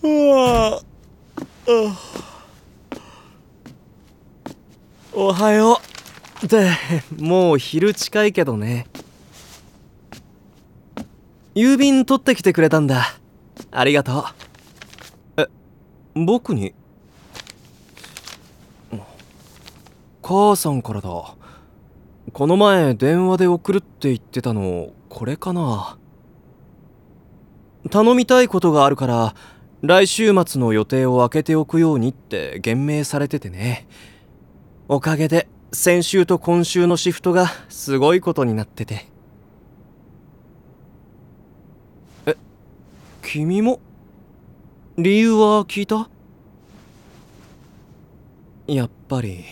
わあ、おはよう。ってもう昼近いけどね。郵便取ってきてくれたんだ。ありがとう。僕に？母さんからだ。この前電話で送るって言ってたのこれかな。頼みたいことがあるから来週末の予定を空けておくようにって言命されててね。おかげで先週と今週のシフトがすごいことになってて。君も？理由は聞いた？やっぱり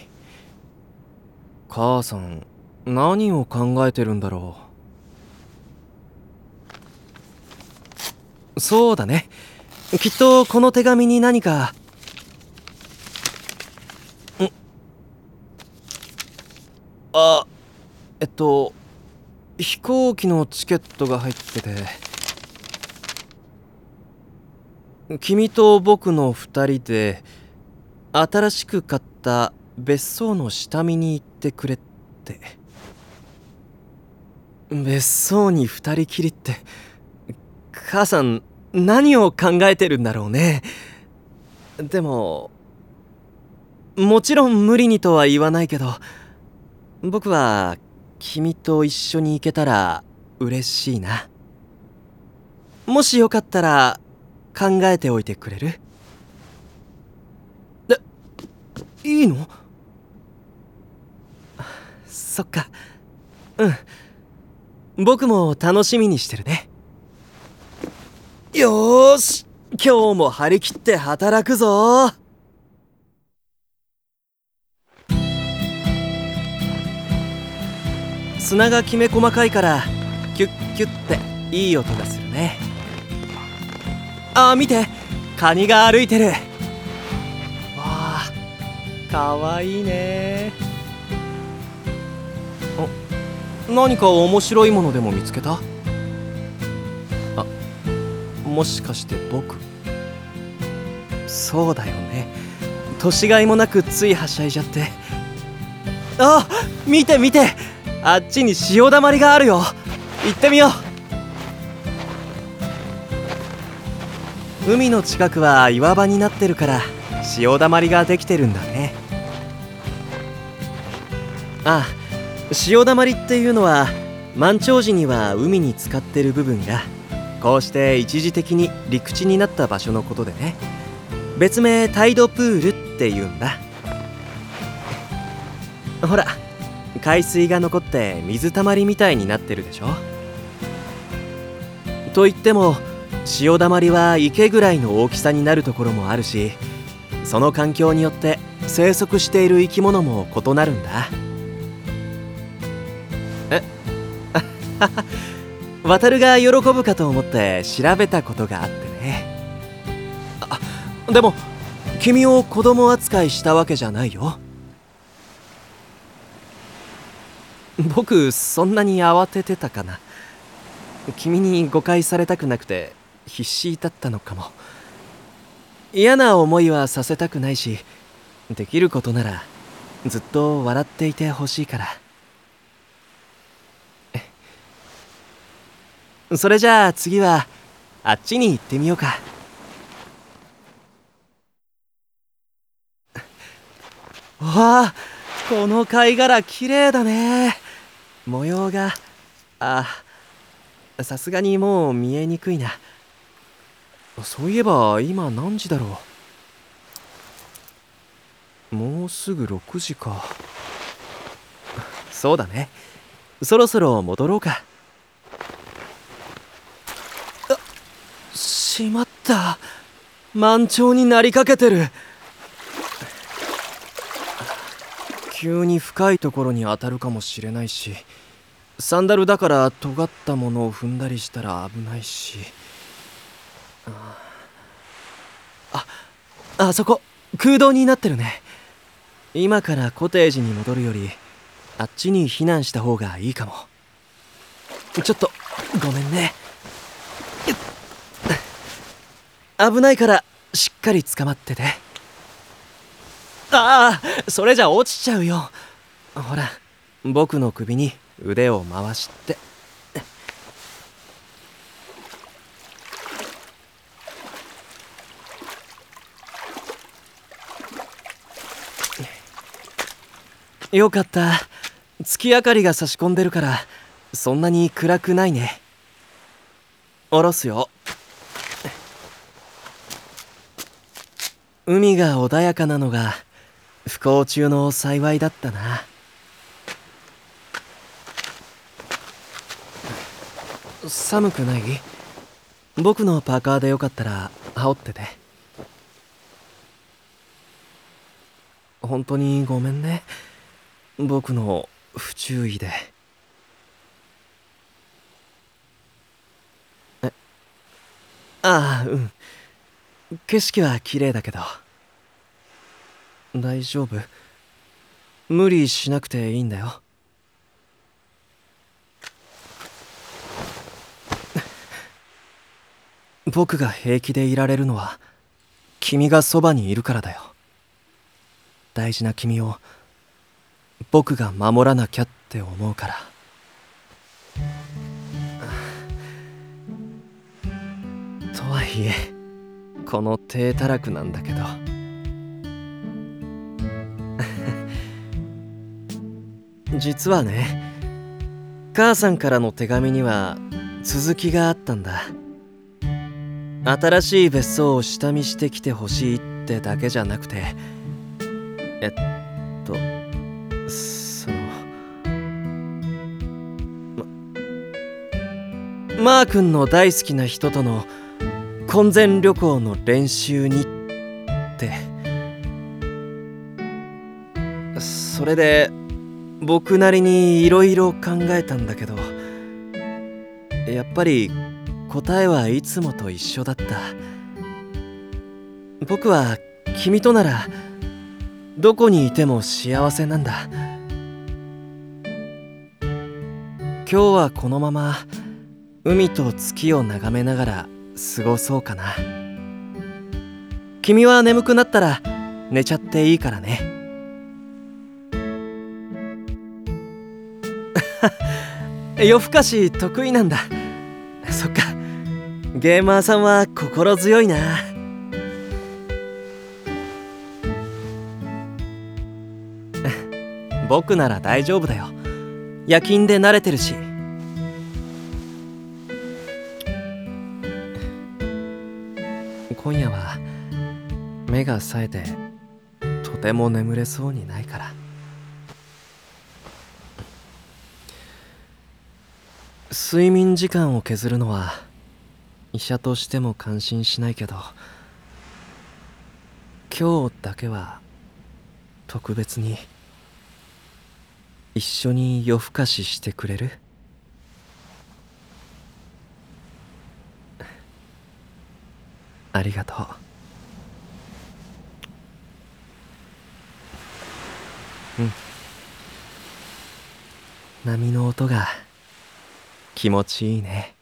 母さん何を考えてるんだろう。そうだね、きっとこの手紙に何か。あ、飛行機のチケットが入ってて、君と僕の2人で新しく買った別荘の下見に行ってくれって。別荘に2人きりって、母さん何を考えてるんだろうね。でももちろん無理にとは言わないけど、僕は君と一緒に行けたら嬉しいな。もしよかったら考えておいてくれる？いいの？そっか。僕も楽しみにしてるね。よーし、今日も張り切って働くぞ。砂がきめ細かいからキュッキュッっていい音がするね。見て、カニが歩いてる。わあ、かわいいね。何か面白いものでも見つけた？もしかして僕？そうだよね、年がいもなくついはしゃいじゃって。見て見て、あっちに潮だまりがあるよ。行ってみよう。海の近くは岩場になってるから潮だまりができてるんだね。潮だまりっていうのは満潮時には海に浸かってる部分がこうして一時的に陸地になった場所のことでね。別名タイドプールっていうんだ。ほら、海水が残って水たまりみたいになってるでしょ。といっても潮だまりは池ぐらいの大きさになるところもあるし、その環境によって生息している生き物も異なるんだ。渡るが喜ぶかと思って調べたことがあってね。でも君を子供扱いしたわけじゃないよ。僕そんなに慌ててたかな。君に誤解されたくなくて必死だったのかも。嫌な思いはさせたくないし、できることならずっと笑っていてほしいから。それじゃあ次はあっちに行ってみようか。わあ、この貝殻きれいだね。模様が。さすがにもう見えにくいな。そういえば今何時だろう。もうすぐ6時か。そうだね、そろそろ戻ろうか。しまった、満潮になりかけてる。急に深いところに当たるかもしれないし、サンダルだから尖ったものを踏んだりしたら危ないし。あそこ空洞になってるね。今からコテージに戻るよりあっちに避難した方がいいかも。ちょっとごめんね。危ないからしっかり捕まってて。ああ、それじゃ落ちちゃうよ。ほら、僕の首に腕を回して。よかった。月明かりが差し込んでるからそんなに暗くないね。下ろすよ。海が穏やかなのが不幸中の幸いだったな。寒くない？僕のパーカーでよかったら羽織ってて。本当にごめんね、僕の不注意で。ああ、うん。景色は綺麗だけど。大丈夫。無理しなくていいんだよ。僕が平気でいられるのは君がそばにいるからだよ。大事な君を僕が守らなきゃって思うから。とはいえこの低たらくなんだけど。実はね、母さんからの手紙には続きがあったんだ。新しい別荘を下見してきてほしいってだけじゃなくて、とそのマー君の大好きな人との婚前旅行の練習にって。それで僕なりにいろいろ考えたんだけど、やっぱり答えはいつもと一緒だった。僕は君とならどこにいても幸せなんだ。今日はこのまま海と月を眺めながら過ごそうかな。君は眠くなったら寝ちゃっていいからね。夜更かし得意なんだ。そっか、ゲーマーさんは心強いな。僕なら大丈夫だよ。夜勤で慣れてるし。今夜は目が冴えてとても眠れそうにないから。睡眠時間を削るのは医者としても感心しないけど、今日だけは特別に一緒に夜更かししてくれる？ありがとう。うん。波の音が気持ちいいね。